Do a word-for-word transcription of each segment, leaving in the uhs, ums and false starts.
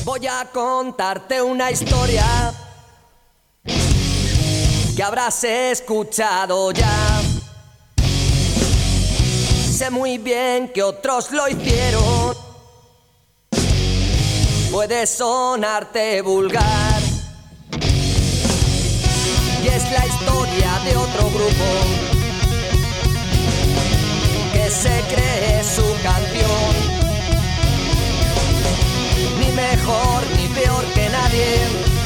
Voy a contarte una historia que habrás escuchado ya. Sé muy bien que otros lo hicieron. Puede sonarte vulgar y es la historia de otro grupo que se cree su canción. Ni mejor ni peor que nadie,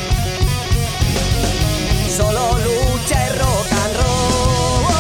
solo lucha y rock and roll.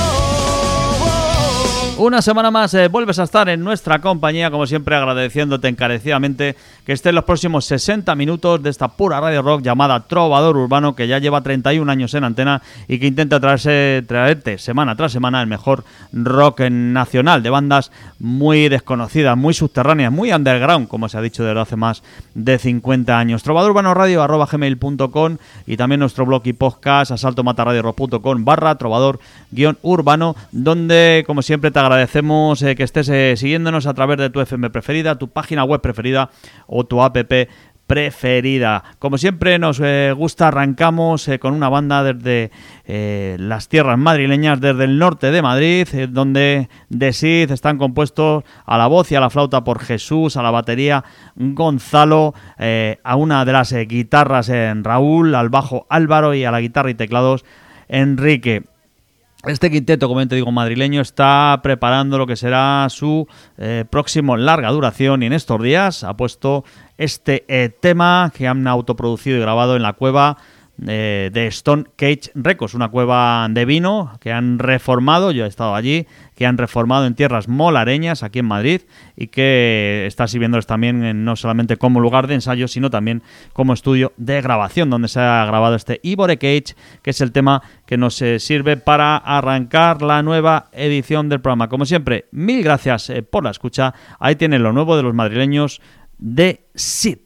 Una semana más eh, vuelves a estar en nuestra compañía, como siempre agradeciéndote encarecidamente que estés los próximos sesenta minutos de esta pura radio rock llamada Trovador Urbano, que ya lleva treinta y un años en antena y que intenta traerse, traerte semana tras semana el mejor rock nacional de bandas muy desconocidas, muy subterráneas, muy underground, como se ha dicho desde hace más de cincuenta años. Trovador Urbano Radio arroba gmail punto com y también nuestro blog y podcast asaltomataradiorock punto com barra trovador guión urbano, donde como siempre te agradecemos eh, que estés eh, siguiéndonos a través de tu F M preferida, tu página web preferida o tu app preferida. Como siempre nos eh, gusta, arrancamos eh, con una banda desde eh, las tierras madrileñas, desde el norte de Madrid, eh, donde de Sid están compuestos a la voz y a la flauta por Jesús, a la batería Gonzalo, eh, a una de las eh, guitarras en Raúl, al bajo Álvaro y a la guitarra y teclados Enrique. Este quinteto, como te digo, madrileño, está preparando lo que será su eh, próximo larga duración y en estos días ha puesto este eh, tema que han autoproducido y grabado en la cueva eh, de Stone Cage Records, una cueva de vino que han reformado, yo he estado allí, que han reformado en tierras molareñas aquí en Madrid y que está sirviéndoles también en, no solamente como lugar de ensayo, sino también como estudio de grabación, donde se ha grabado este Ivore Cage, que es el tema que nos eh, sirve para arrancar la nueva edición del programa. Como siempre, mil gracias eh, por la escucha. Ahí tienen lo nuevo de los madrileños de Sid.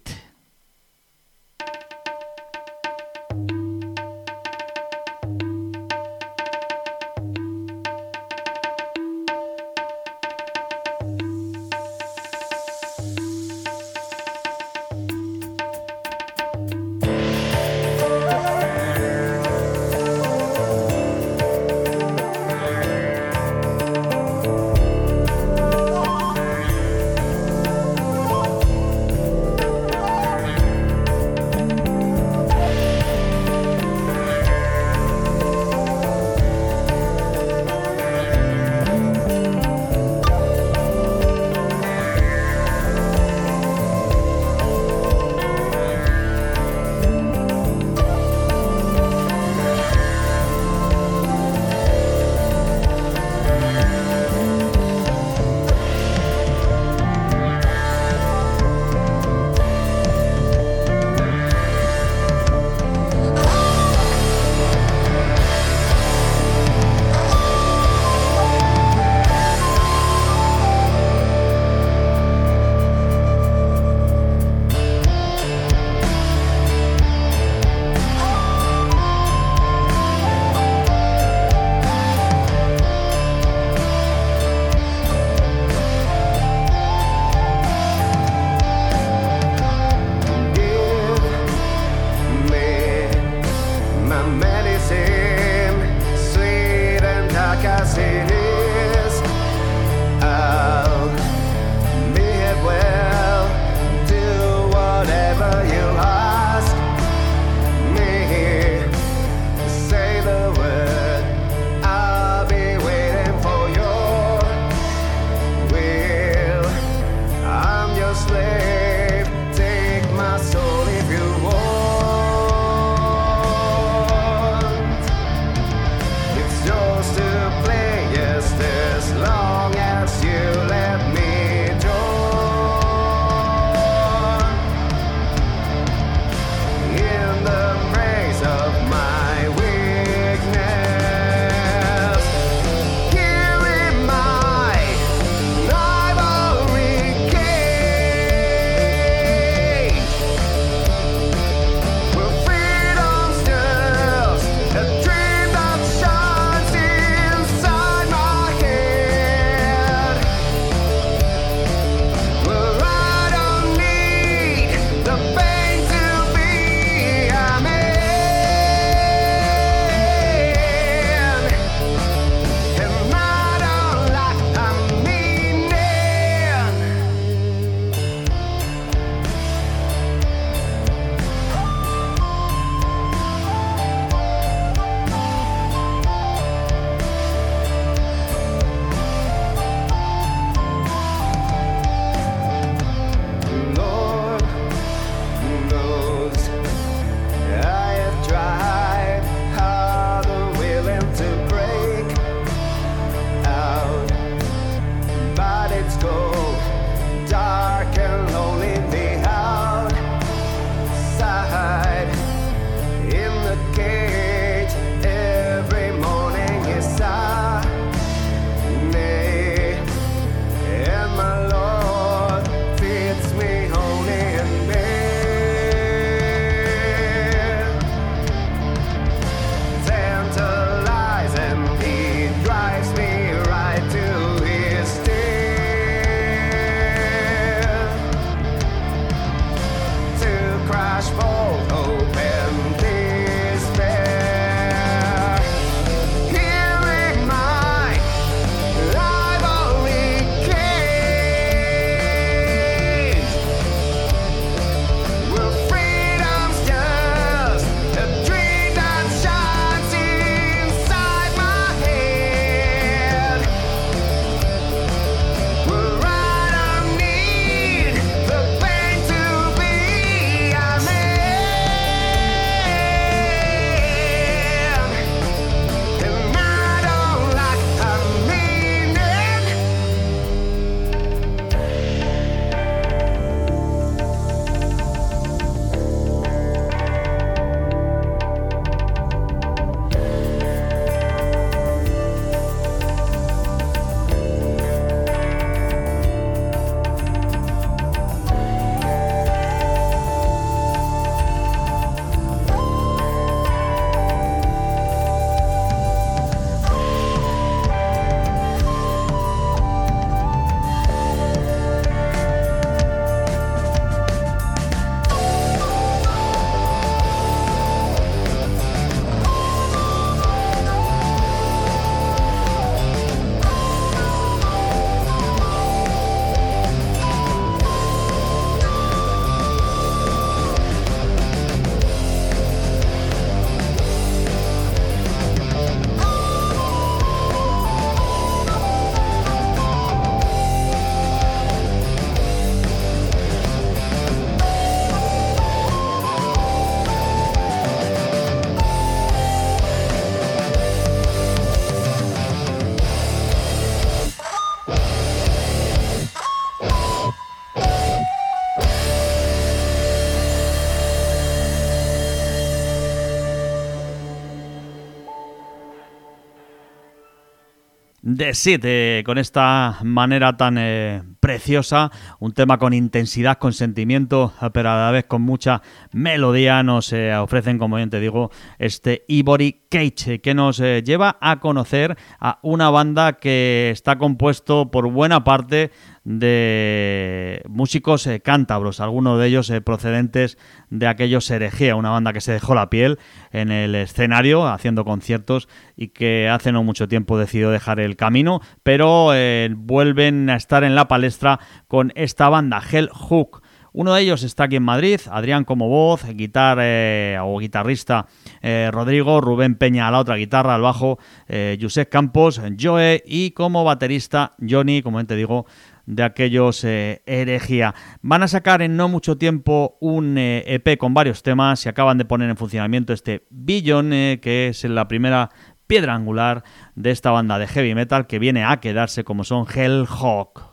The Seed, eh, con esta manera tan eh, preciosa, un tema con intensidad, con sentimiento, pero a la vez con mucha melodía, nos eh, ofrecen, como bien te digo, este Ivory Cage, que nos eh, lleva a conocer a una banda que está compuesto por buena parte de músicos eh, cántabros, algunos de ellos eh, procedentes de aquellos Herejía, una banda que se dejó la piel en el escenario haciendo conciertos y que hace no mucho tiempo decidió dejar el camino, pero eh, vuelven a estar en la palestra con esta banda, Hell Hook. Uno de ellos está aquí en Madrid, Adrián como voz, guitarra eh, o guitarrista eh, Rodrigo, Rubén Peña a la otra guitarra, al bajo eh, Josep Campos, Joe, y como baterista Johnny, como te digo, de aquellos eh, Herejía. Van a sacar en no mucho tiempo un eh, E P con varios temas y acaban de poner en funcionamiento este Billion, eh, que es la primera piedra angular de esta banda de heavy metal que viene a quedarse, como son Hell Hook.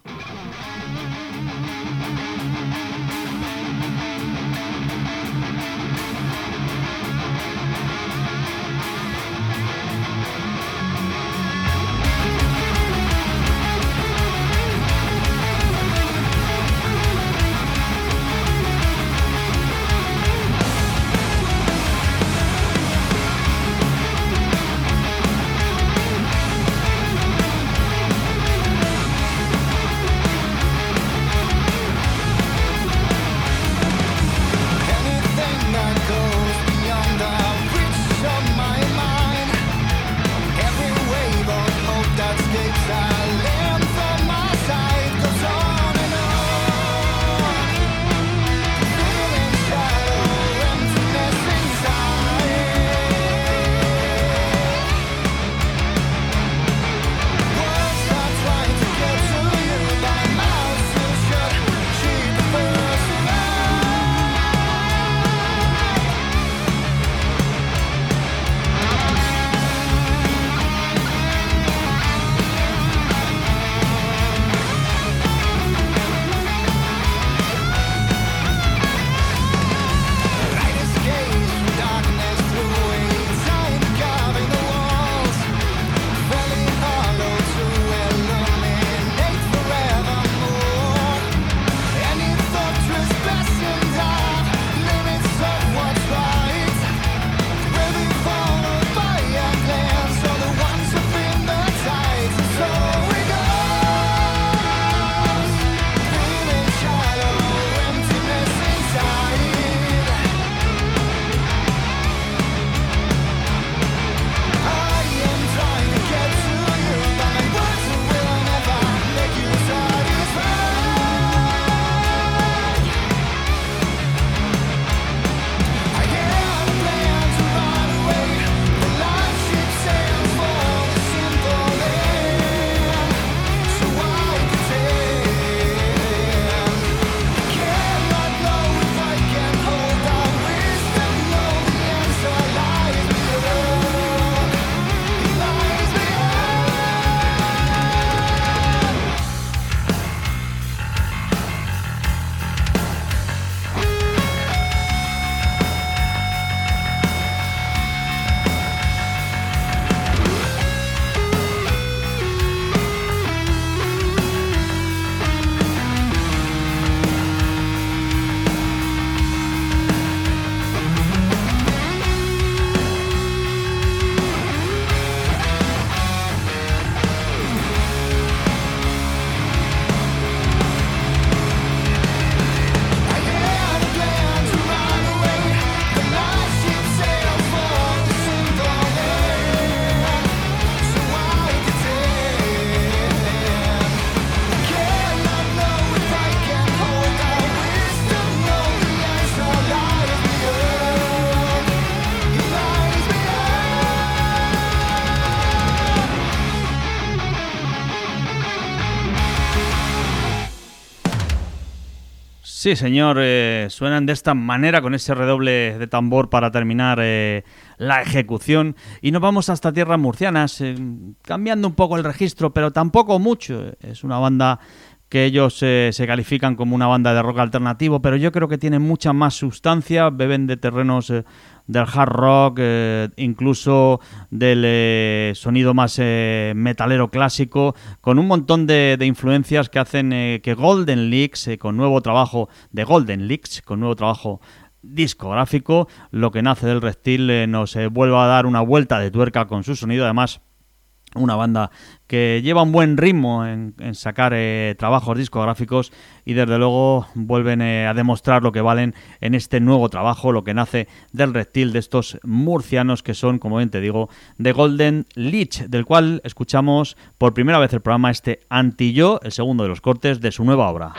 Sí, señor, eh, suenan de esta manera con ese redoble de tambor para terminar eh, la ejecución. Y nos vamos hasta tierras murcianas, eh, cambiando un poco el registro, pero tampoco mucho. Es una banda que ellos eh, se califican como una banda de rock alternativo, pero yo creo que tienen mucha más sustancia, beben de terrenos eh, del hard rock, eh, incluso del eh, sonido más eh, metalero clásico, con un montón de, de influencias que hacen eh, que Golden Leaks, eh, con nuevo trabajo de Golden Leaks, con nuevo trabajo discográfico, lo que nace del Reptil, eh, nos eh, vuelva a dar una vuelta de tuerca con su sonido. Además, una banda que lleva un buen ritmo en, en sacar eh, trabajos discográficos y desde luego vuelven eh, a demostrar lo que valen en este nuevo trabajo, lo que nace del Reptil, de estos murcianos que son, como bien te digo, de Golden Leech, del cual escuchamos por primera vez el programa este Anti-Yo, el segundo de los cortes de su nueva obra.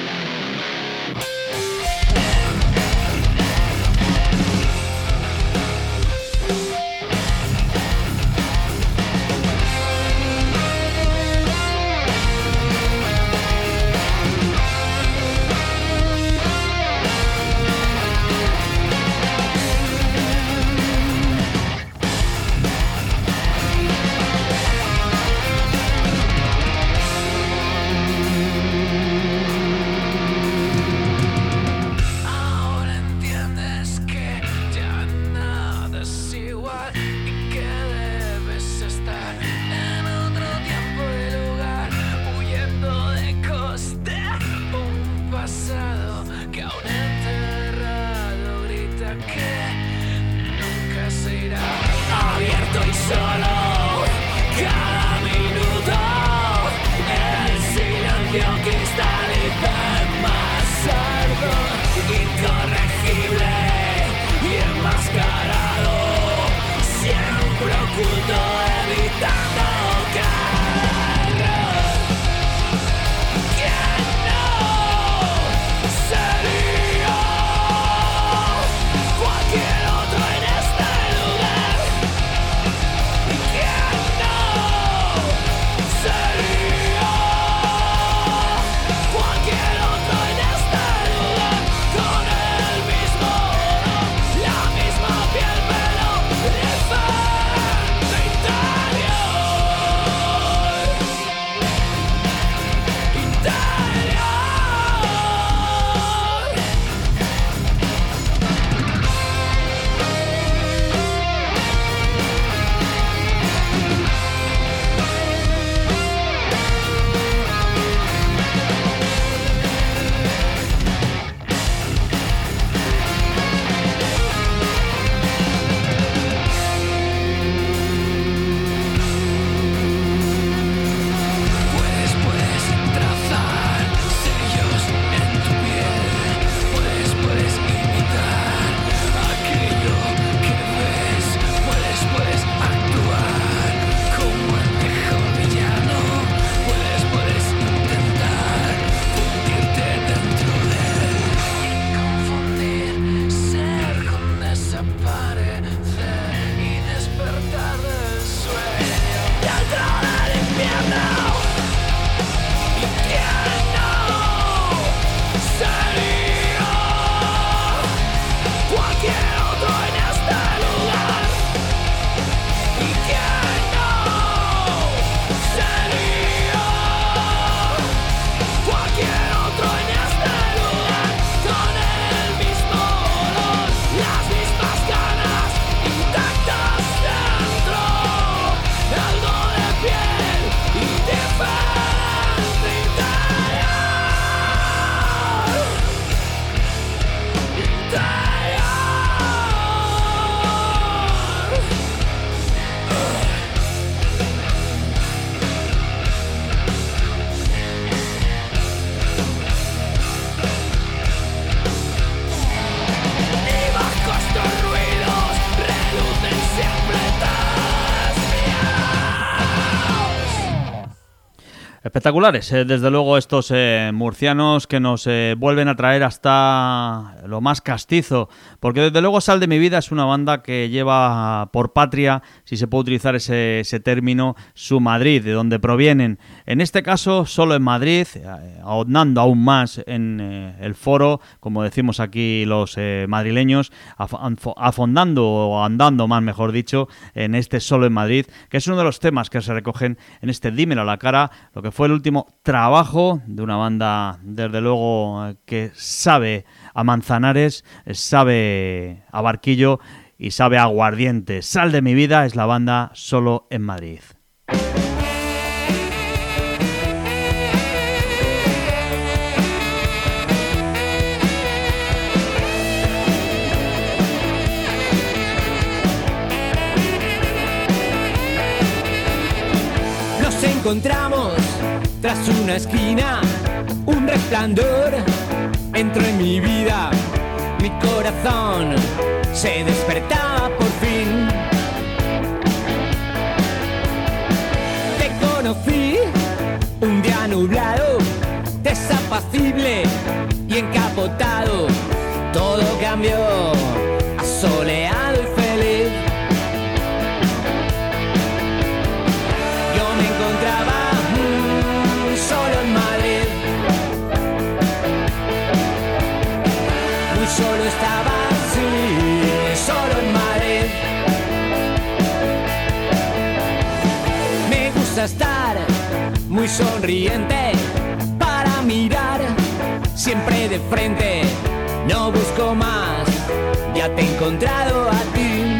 Espectaculares, eh, desde luego estos eh, murcianos que nos eh, vuelven a traer hasta lo más castizo, porque desde luego Sal de mi vida es una banda que lleva por patria, si se puede utilizar ese, ese término, su Madrid, de donde provienen. En este caso solo en Madrid, eh, ahondando aún más en eh, el foro, como decimos aquí los eh, madrileños, af- afondando o andando más, mejor dicho, en este solo en Madrid, que es uno de los temas que se recogen en este Dímelo a la cara, lo que fue fue el último trabajo de una banda, desde luego, que sabe a Manzanares, sabe a Barquillo y sabe a aguardiente. Sal de mi vida es la banda Solo en Madrid. Encontramos tras una esquina un resplandor, entró en mi vida, mi corazón se despertaba por fin. Te conocí un día nublado, desapacible y encapotado, todo cambió, asoleado y feliz. Solo estaba así, solo en Madrid. Me gusta estar muy sonriente para mirar siempre de frente. No busco más, ya te he encontrado a ti.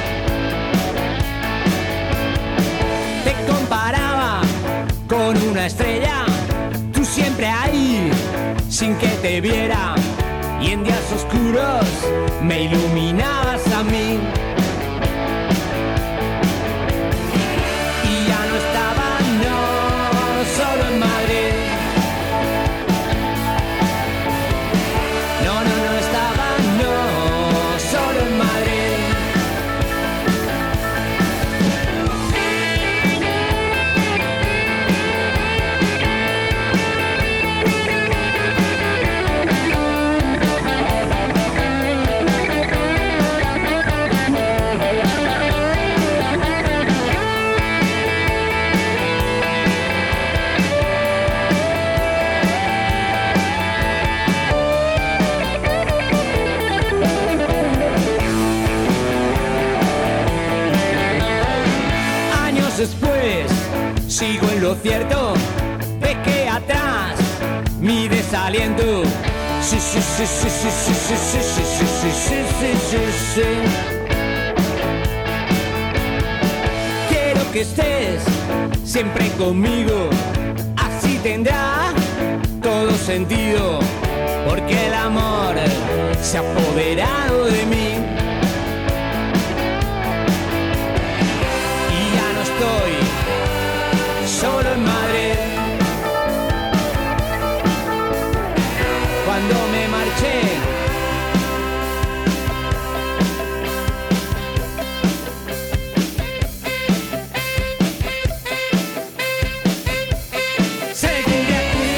Te comparaba con una estrella, tú siempre ahí, sin que te viera. Y en días oscuros me iluminabas a mí. Y ya no estaba, no, solo en Madrid. No, no, no estaba, no, solo en Madrid. Después sigo en lo cierto de que atrás mi desaliento. Sí, sí, sí, sí, sí, sí, sí, sí, sí, sí, sí, sí, sí, sí, sí. Quiero que estés siempre conmigo, así tendrá todo sentido, porque el amor se ha apoderado de mí. Solo en Madrid. Cuando me marché, seguiré aquí.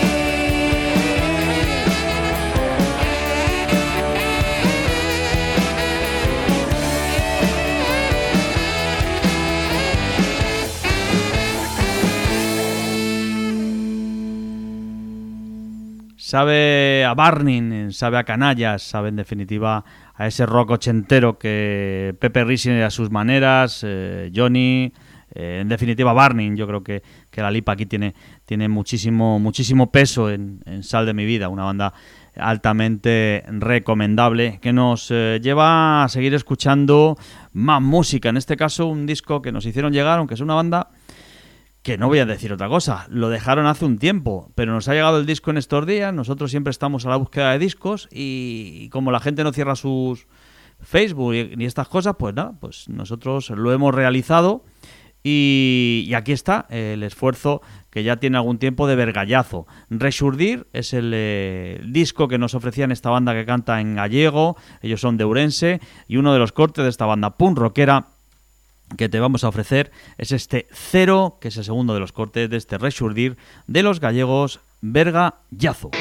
Sabe a Burning, sabe a canallas, sabe en definitiva a ese rock ochentero que Pepe Rising a sus maneras, eh, Johnny, eh, en definitiva Burning. Yo creo que, que la Lipa aquí tiene, tiene muchísimo, muchísimo peso en, en Sal de mi vida, una banda altamente recomendable que nos eh, lleva a seguir escuchando más música, en este caso un disco que nos hicieron llegar, aunque es una banda que no voy a decir otra cosa, lo dejaron hace un tiempo, pero nos ha llegado el disco en estos días. Nosotros siempre estamos a la búsqueda de discos y, y como la gente no cierra sus Facebook y, y estas cosas, pues nada, pues nosotros lo hemos realizado y, y aquí está el esfuerzo que ya tiene algún tiempo de Vergallazo. Rexurdir es el eh, disco que nos ofrecían esta banda que canta en gallego, ellos son de Ourense, y uno de los cortes de esta banda punk rockera que te vamos a ofrecer es este Cero, que es el segundo de los cortes de este Rexurdir de los gallegos Vergallazo.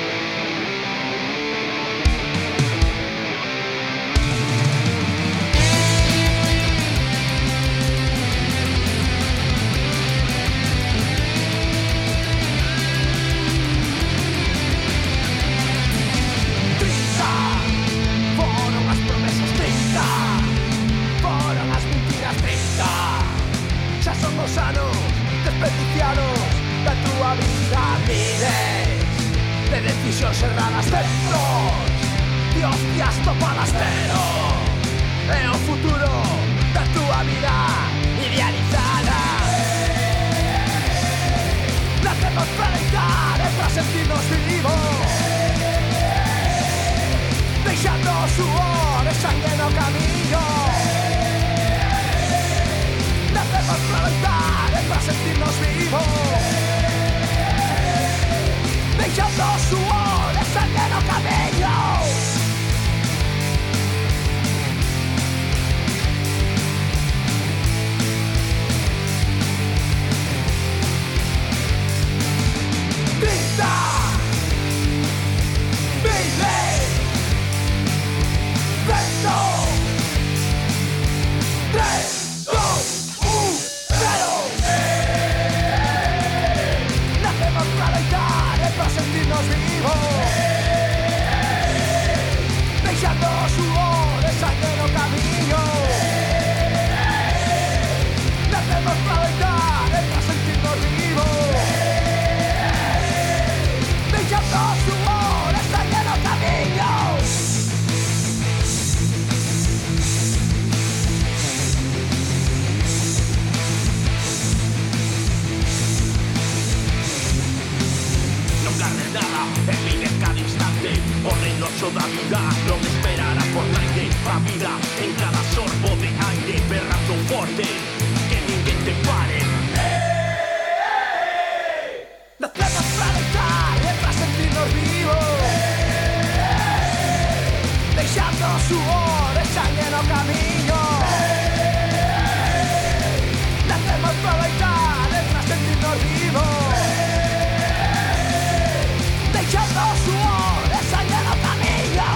Desperdiciados da túa centros de hostias topadas, pero é o futuro da tua vida idealizada. Nacemos para deitar e para sentirnos vivos, deixando suor e sangue no camiño. Nacemos para deitar e para sentirnos vivos, deixando suor e sangue no camiño. Grita, vive, vento. Tres, dos, un, cero. Nacemos para deitar e para sentirnos vivos, deixando suor e sangue no camiño. Nacemos para deitar e para sentirnos vivos, deixando suor e sangue no camiño. Non gardes nada e vive cada instante, o reinoso da vida non esperará por naide. A vida en cada sorbo de aire, berrazo forte, que ninguén te pare. Nacemos para deitar e para sentirnos vivos, deixando suor e sangue no camiño. Nacemos para deitar e para sentirnos vivos, deixando suor e sangue no camiño.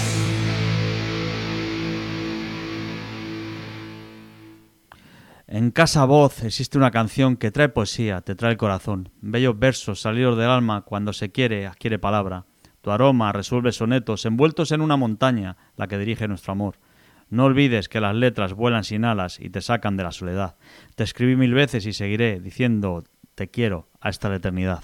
En Casa Voz existe una canción que trae poesía, te trae el corazón. Bellos versos salidos del alma, cuando se quiere, adquiere palabra. Tu aroma resuelve sonetos envueltos en una montaña, la que dirige nuestro amor. No olvides que las letras vuelan sin alas y te sacan de la soledad. Te escribí mil veces y seguiré diciendo te quiero hasta la eternidad.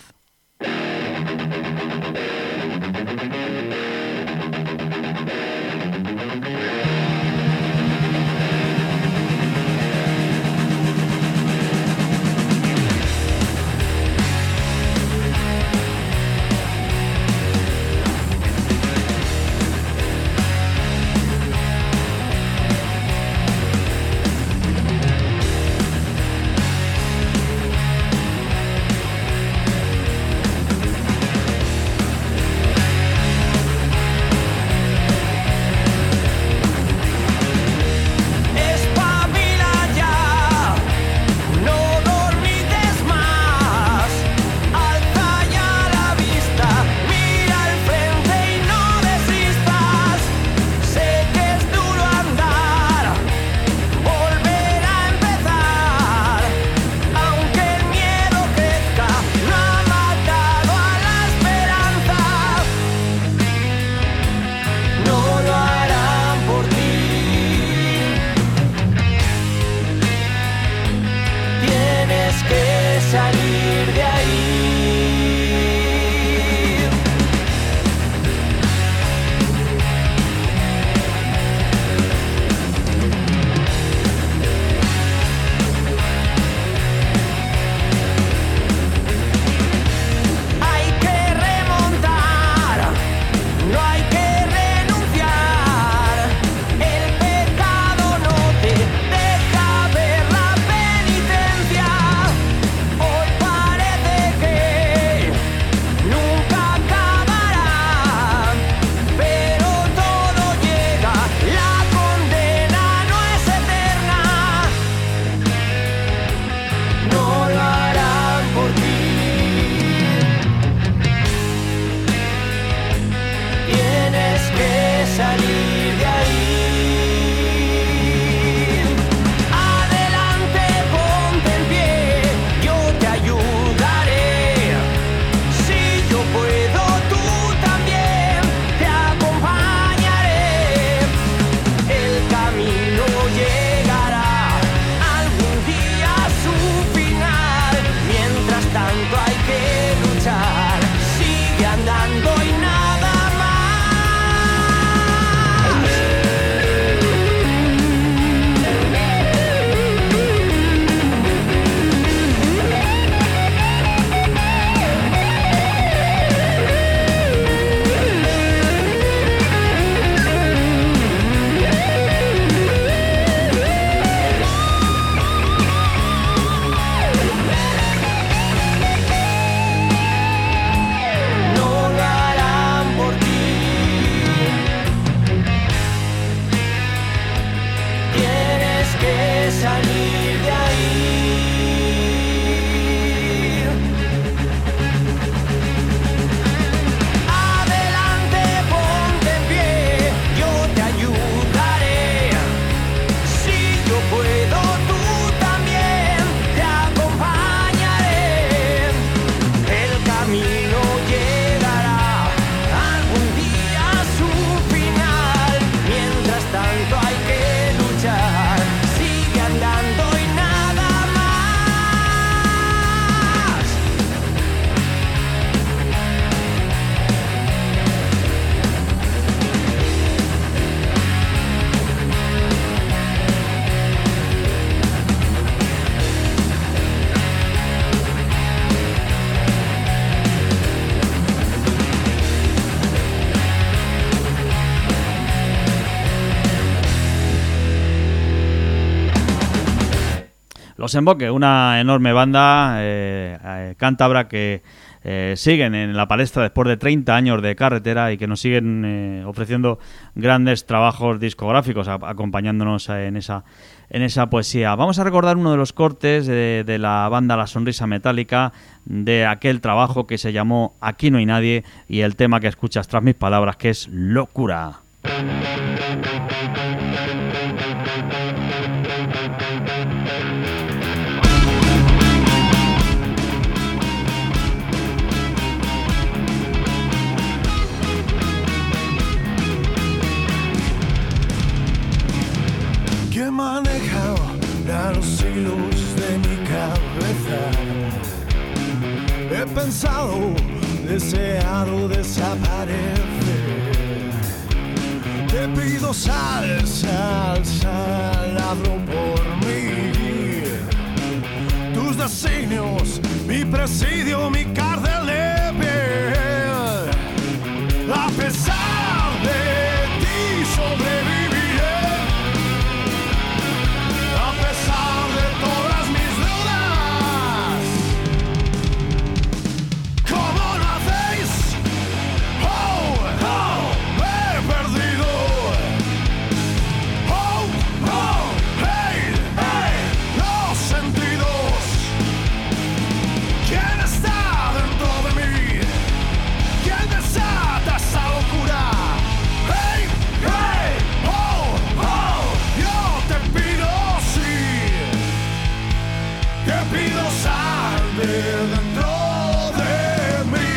Los Emboque, una enorme banda eh, eh, cántabra que eh, siguen en la palestra después de treinta años de carretera y que nos siguen eh, ofreciendo grandes trabajos discográficos, a, acompañándonos en esa, en esa poesía. Vamos a recordar uno de los cortes de, de la banda La Sonrisa Metálica, de aquel trabajo que se llamó Aquí no hay nadie, y el tema que escuchas tras mis palabras, que es Locura. Que he manejado los hilos de mi cabeza. He pensado, deseado desaparecer. Te pido sal, sal, sal, hazlo por mí. Tus designios, mi presidio, mi cárcel de piel. A pesar de ti sobreviviré. A pesar de todas mis dudas. ¿Cómo lo hacéis? Oh, oh, he perdido. Oh, oh, hey, hey, los sentidos. ¿Quién está dentro de mí? ¿Quién desata esa locura? Hey, hey, oh, oh, yo te pido sí. Te pido sal de dentro de mí.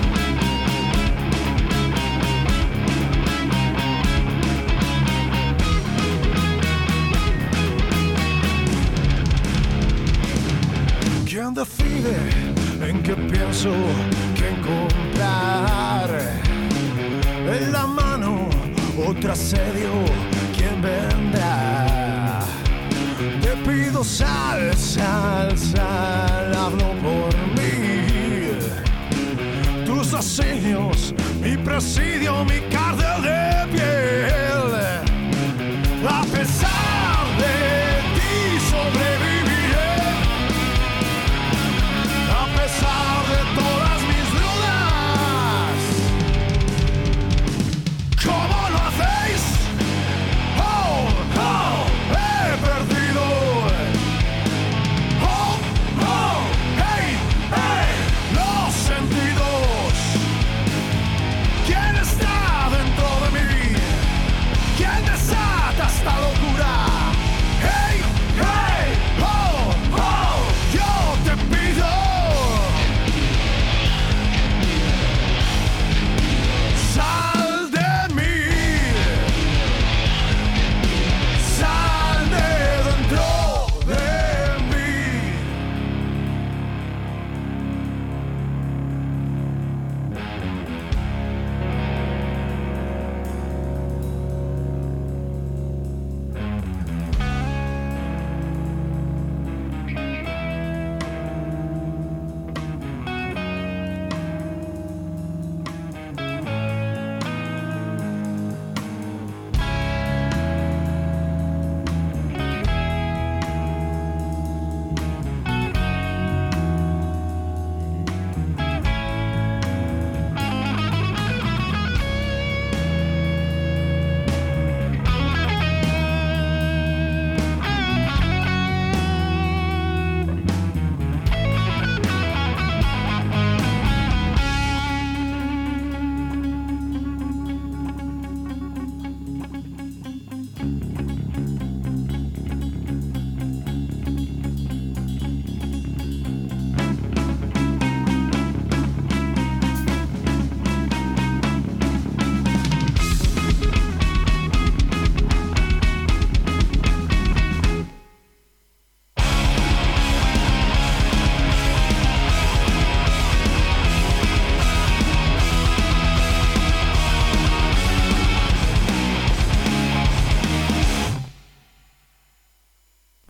¿Quién decide en qué pienso, qué comprar? En la mano otro asedio, ¿quién vendrá? Te pido sal, sal, sal, hablo por mí. Tus designios, mi presidio, mi cárcel de piel. A pesar de ti sobreviviré. A pesar de todas mis dudas. ¿Cómo lo hacéis? Oh, oh, he perdido. Oh, oh, hey, hey, los sentidos. ¿Quién está dentro de mí? ¿Quién desata esta locura? Hey, hey, oh, oh, yo te pido. Sal de mí. Sal de dentro de mí.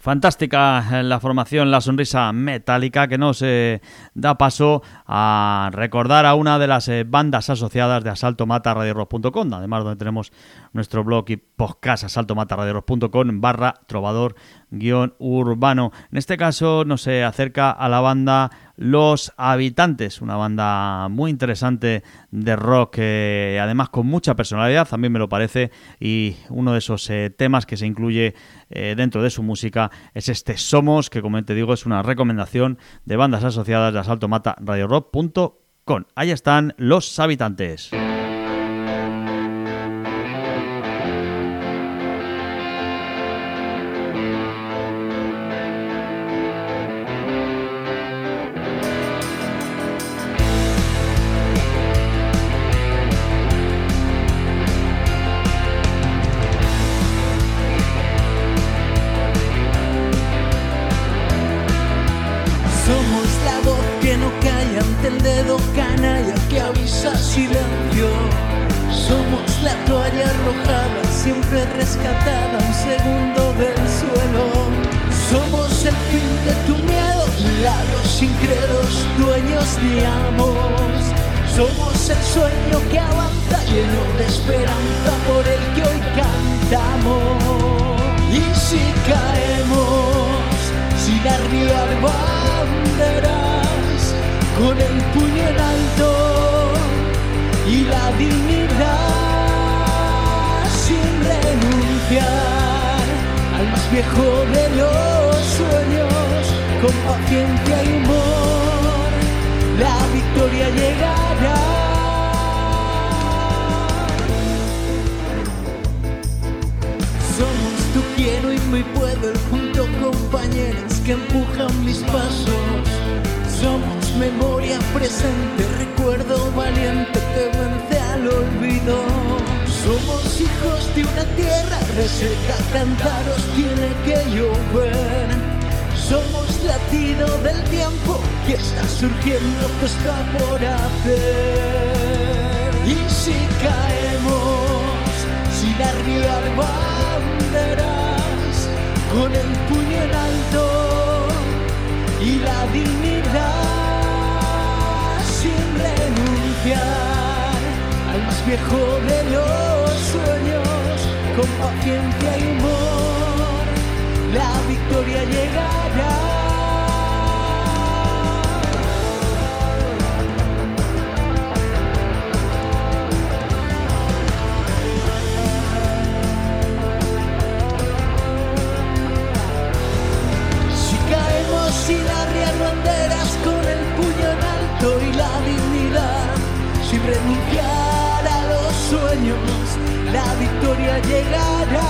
Fantástica la formación La Sonrisa Metálica, que nos eh, da paso a recordar a una de las eh, bandas asociadas de Asalto Mata Radio Rock punto com, además donde tenemos nuestro blog y podcast asalto mata radio rock punto com barra trovador guión urbano. En este caso nos eh, acerca a la banda Los Habitantes, una banda muy interesante de rock, eh, además con mucha personalidad, a mí me lo parece, y uno de esos eh, temas que se incluye eh, dentro de su música es este Somos, que como te digo es una recomendación de bandas asociadas de Asalto Mata Radio Rock punto com. Ahí están Los Habitantes. Rescatada un segundo del suelo. Somos el fin de tu miedo, labios incrédulos, dueños de amor. Somos el sueño que avanza, lleno de esperanza, por el que hoy cantamos. Y si caemos sin arribar banderas, con el puño en alto y la dignidad, sin renunciar al más viejo de los sueños, con paciencia y humor, la victoria llegará. Somos tu quiero y mi puedo, el junto compañeros que empujan mis pasos. Somos memoria presente, recuerdo valiente que vence al olvido. Somos hijos de una tierra reseca, cantaros tiene que llover. Somos latido del tiempo que está surgiendo, que está por hacer. Y si caemos sin arribar banderas, con el puño en alto y la dignidad, sin renunciar al más viejo de los sueños, con paciencia y humor, la victoria llegará. Si caemos sin arriar banderas, con el puño en alto y la dignidad, sin renunciar a los sueños, la victoria llegará.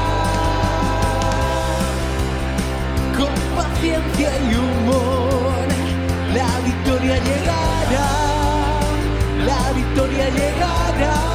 Con paciencia y humor, la victoria llegará. La victoria llegará.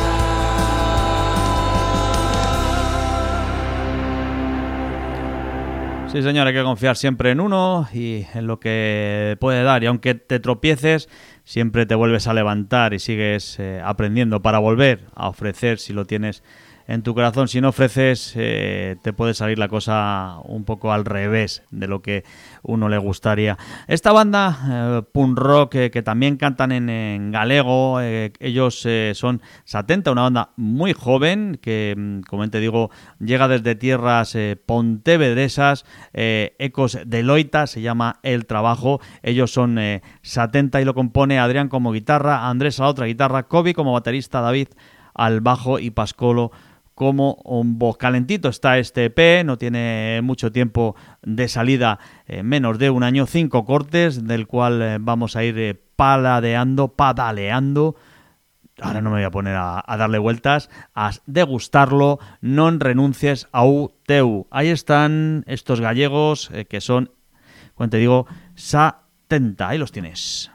Sí, señor, hay que confiar siempre en uno y en lo que puede dar. Y aunque te tropieces, siempre te vuelves a levantar y sigues eh, aprendiendo para volver a ofrecer si lo tienes en tu corazón. Si no ofreces, eh, te puede salir la cosa un poco al revés de lo que uno le gustaría. Esta banda, eh, punk rock, eh, que también cantan en, en galego, eh, ellos eh, son setenta, una banda muy joven que, como te digo, llega desde tierras eh, pontevedresas, eh, Ecos de Loita, se llama el trabajo. Ellos son eh, setenta y lo compone Adrián como guitarra, Andrés a la otra guitarra, Kobe como baterista, David al bajo y Pascolo como un voz. Calentito está este E P, no tiene mucho tiempo de salida, eh, menos de un año, cinco cortes, del cual eh, vamos a ir eh, paladeando, padaleando. Ahora no me voy a poner a, a darle vueltas, a degustarlo. Non renuncies au teu. Ahí están estos gallegos eh, que son, como te digo, setenta. Ahí los tienes.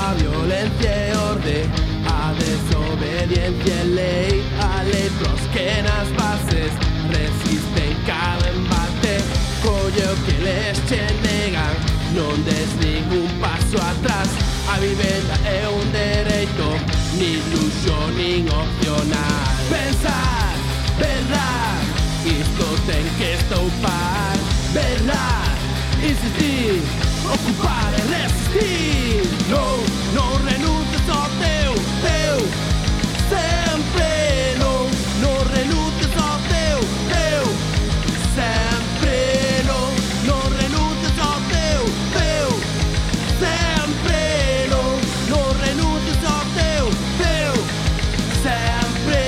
a violencia y orde, a desobediencia y ley, a ley pros que nas bases resisten cada embate, collo que les che negan, non des ningún paso atrás, a vivenda é un dereito, ni luxo nin opcional. Pensar, verdad, isto ten que estoupar, verdad, insistir, ocupar e resistir. Non, non renuncies ao teu, teu, sempre. Non, non renuncies ao teu, teu, sempre. Non, non renuncies ao teu, teu, sempre. Non, non renuncies ao teu, teu, sempre.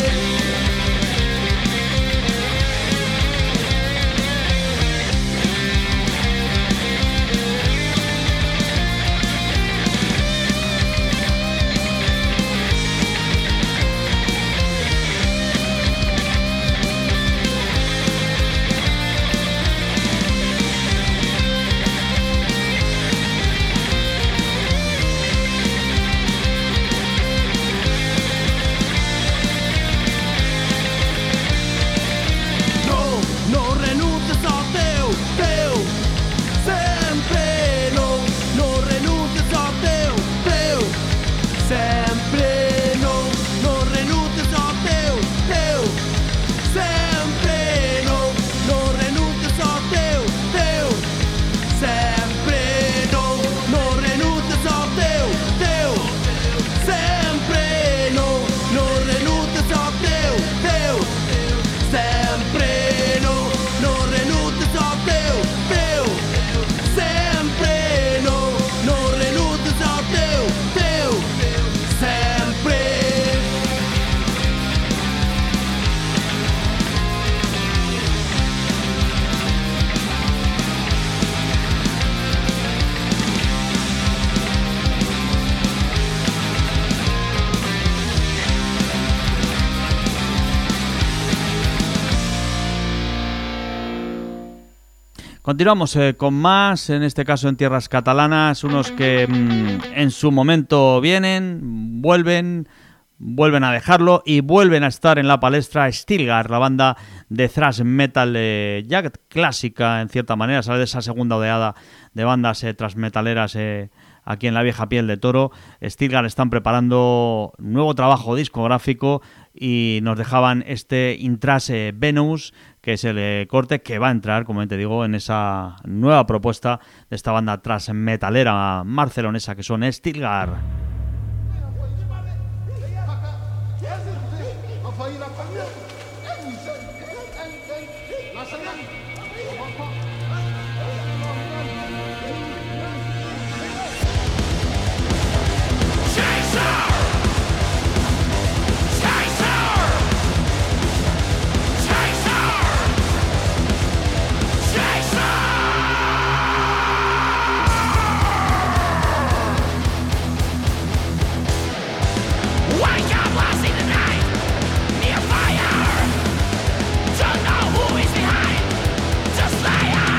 Continuamos eh, con más, en este caso en tierras catalanas, unos que mmm, en su momento vienen, vuelven, vuelven a dejarlo y vuelven a estar en la palestra. Stilgar, la banda de thrash metal eh, ya clásica en cierta manera, sale de esa segunda oleada de bandas eh, thrash metaleras eh, aquí en la vieja piel de toro. Stilgar están preparando nuevo trabajo discográfico y nos dejaban este Intrash eh, Venus, que es el eh, corte que va a entrar, como te digo, en esa nueva propuesta de esta banda thrash metalera barcelonesa que son Stilgar. Near fire, don't know who is behind. Just lay out.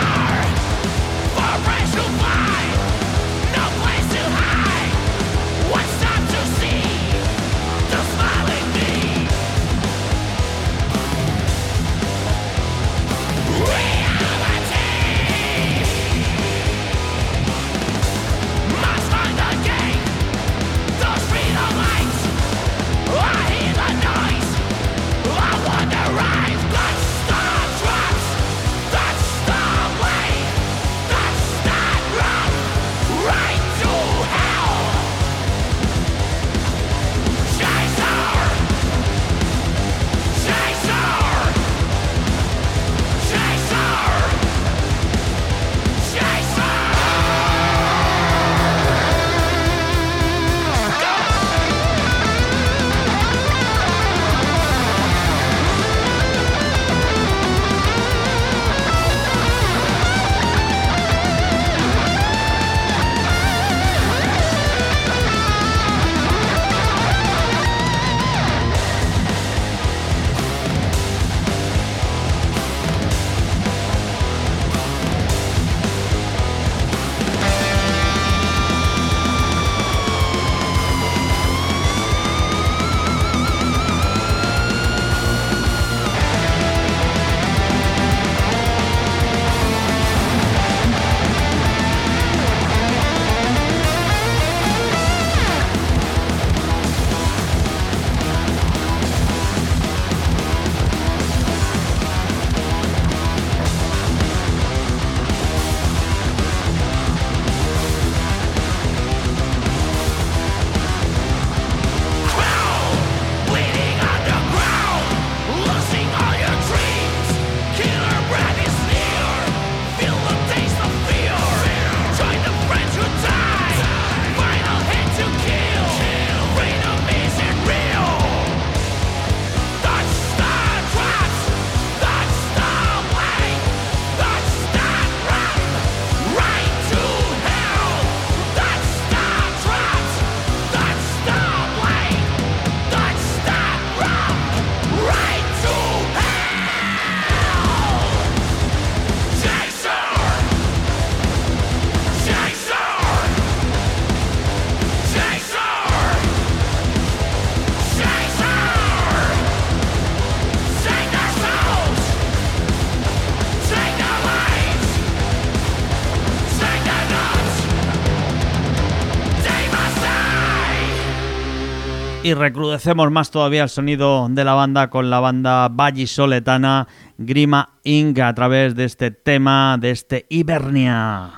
Y recrudecemos más todavía el sonido de la banda con la banda vallisoletana Grima incorporated a través de este tema, de este Hibernia.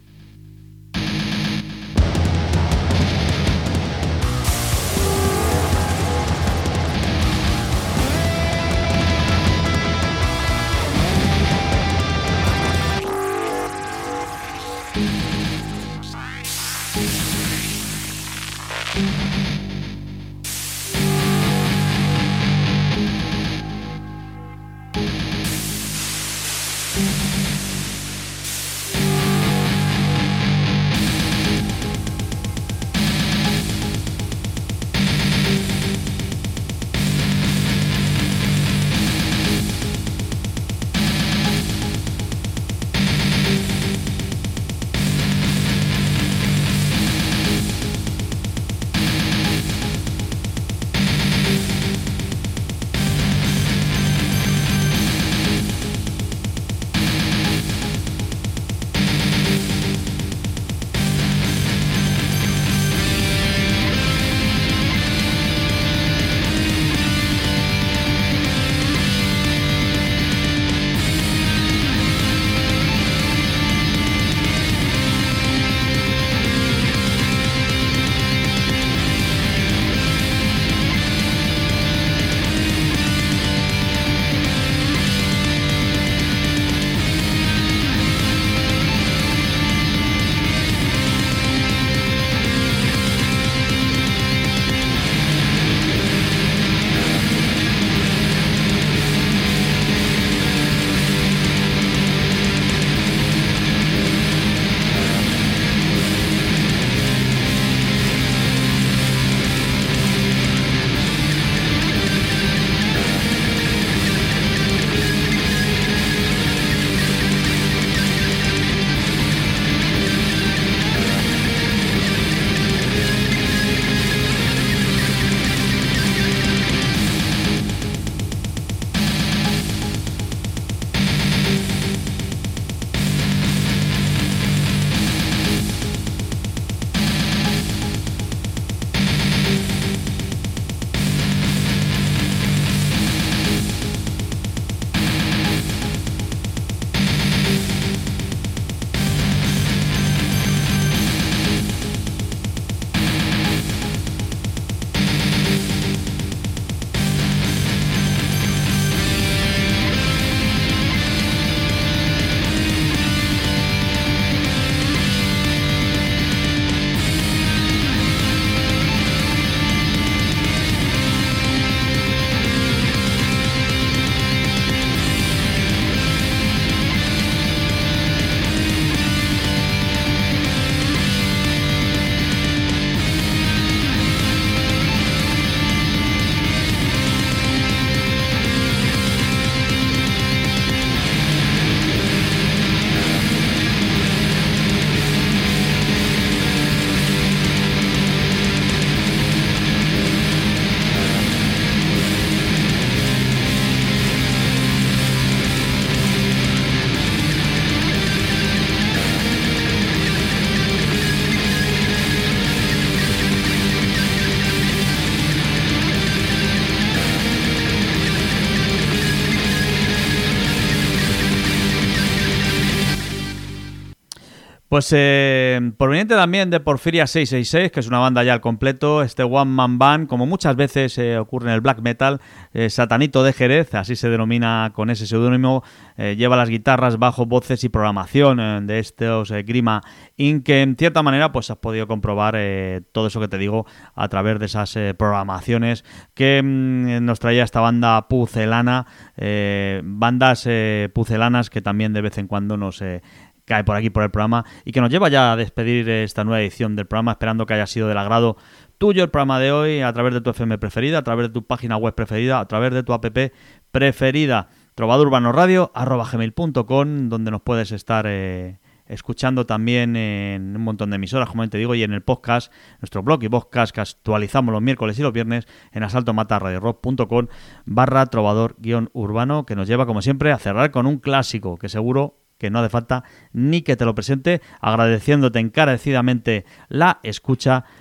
Pues eh, proveniente también de Porfiria seiscientos sesenta y seis, que es una banda ya al completo, este One Man Band, como muchas veces eh, ocurre en el black metal, eh, Satanito de Jerez, así se denomina con ese seudónimo, eh, lleva las guitarras, bajo, voces y programación eh, de estos eh, Grima incorporated, que en cierta manera pues has podido comprobar eh, todo eso que te digo a través de esas eh, programaciones que mm, nos traía esta banda pucelana, eh, bandas eh, pucelanas que también de vez en cuando nos... Eh, cae por aquí por el programa y que nos lleva ya a despedir esta nueva edición del programa, esperando que haya sido del agrado tuyo el programa de hoy a través de tu F M preferida, a través de tu página web preferida, a través de tu app preferida, trovador urbano radio arroba gmail punto com, donde nos puedes estar eh, escuchando también en un montón de emisoras, como te digo, y en el podcast, nuestro blog y podcast que actualizamos los miércoles y los viernes en asaltomatarradiorock punto com barra trovador guión urbano, que nos lleva como siempre a cerrar con un clásico que seguro que no hace falta ni que te lo presente, agradeciéndote encarecidamente la escucha.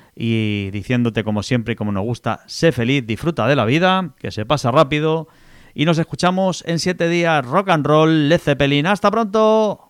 y diciéndote como siempre y como nos gusta, sé feliz, disfruta de la vida, que se pasa rápido y nos escuchamos en siete días. Rock and roll, Led Zeppelin. ¡Hasta pronto!